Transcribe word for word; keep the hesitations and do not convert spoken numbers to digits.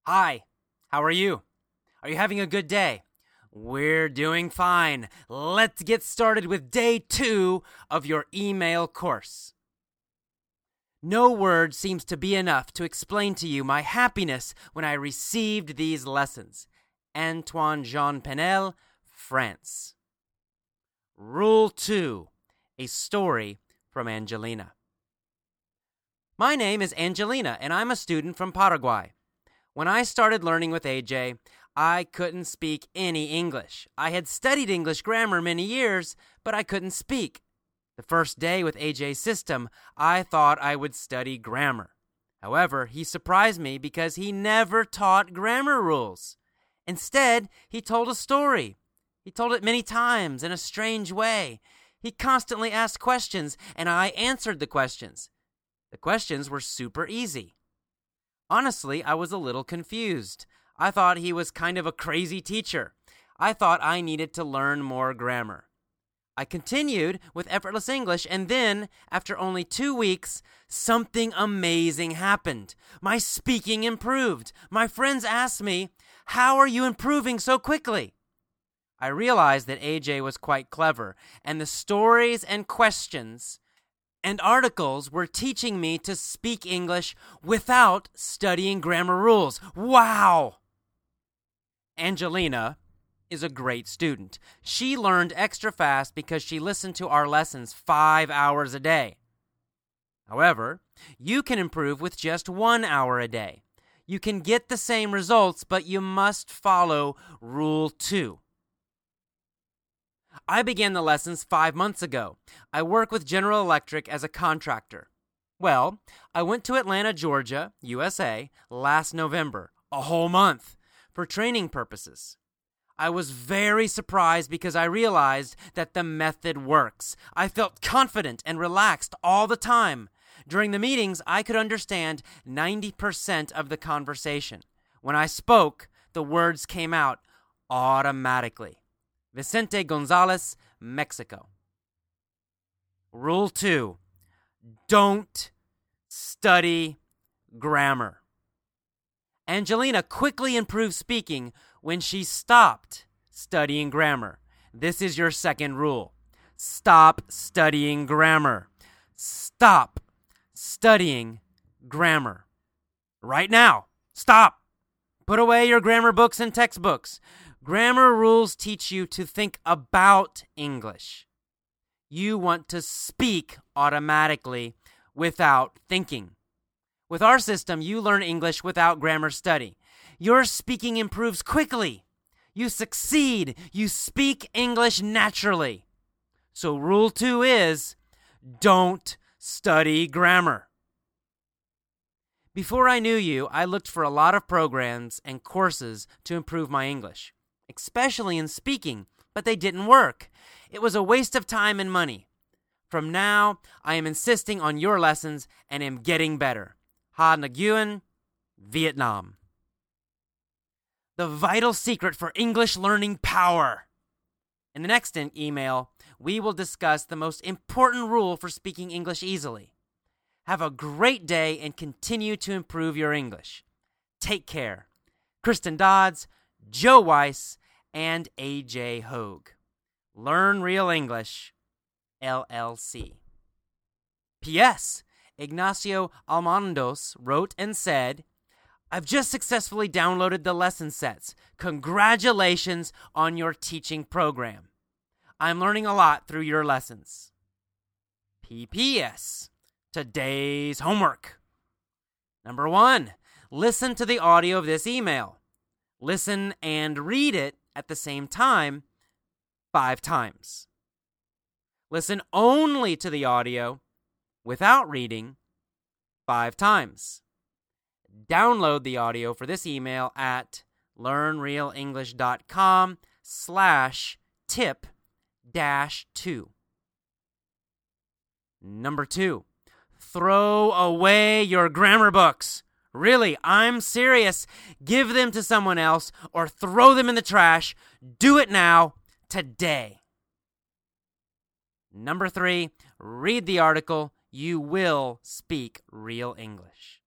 Hi, how are you? Are you having a good day? We're doing fine. Let's get started with day two of your email course. No word seems to be enough to explain to you my happiness when I received these lessons. Antoine Jean Penel, France. Rule two, a story from Angelina. My name is Angelina, and I'm a student from Paraguay. When I started learning with A J, I couldn't speak any English. I had studied English grammar many years, but I couldn't speak. The first day with A J's system, I thought I would study grammar. However, he surprised me because he never taught grammar rules. Instead, he told a story. He told it many times in a strange way. He constantly asked questions, and I answered the questions. The questions were super easy. Honestly, I was a little confused. I thought he was kind of a crazy teacher. I thought I needed to learn more grammar. I continued with Effortless English, and then, after only two weeks, something amazing happened. My speaking improved. My friends asked me, "How are you improving so quickly?" I realized that A J was quite clever, and the stories and questions and articles were teaching me to speak English without studying grammar rules. Wow! Angelina is a great student. She learned extra fast because she listened to our lessons five hours a day. However, you can improve with just one hour a day. You can get the same results, but you must follow Rule two. I began the lessons five months ago. I work with General Electric as a contractor. Well, I went to Atlanta, Georgia, U S A, last November, a whole month, for training purposes. I was very surprised because I realized that the method works. I felt confident and relaxed all the time. During the meetings, I could understand ninety percent of the conversation. When I spoke, the words came out automatically. Vicente Gonzalez, Mexico. Rule two, don't study grammar. Angelina quickly improved speaking when she stopped studying grammar. This is your second rule. Stop studying grammar. Stop studying grammar. Right now. Stop. Put away your grammar books and textbooks. Grammar rules teach you to think about English. You want to speak automatically without thinking. With our system, you learn English without grammar study. Your speaking improves quickly. You succeed. You speak English naturally. So rule two is, don't study grammar. Before I knew you, I looked for a lot of programs and courses to improve my English, especially in speaking, but they didn't work. It was a waste of time and money. From now, I am insisting on your lessons and am getting better. Ha Nguyen, Vietnam. The vital secret for English learning power. In the next in- email, we will discuss the most important rule for speaking English easily. Have a great day and continue to improve your English. Take care. Kristen Dodds, Joe Weiss, and A J Hogue. Learn Real English, L L C. P S. Ignacio Almondos wrote and said, I've just successfully downloaded the lesson sets. Congratulations on your teaching program. I'm learning a lot through your lessons. P P S. Today's homework. Number one, listen to the audio of this email. Listen and read it at the same time five times. Listen only to the audio without reading five times. Download the audio for this email at learnrealenglish.com slash tip dash two. Number two, throw away your grammar books. Really, I'm serious. Give them to someone else or throw them in the trash. Do it now, today. Number three, read the article. You will speak real English.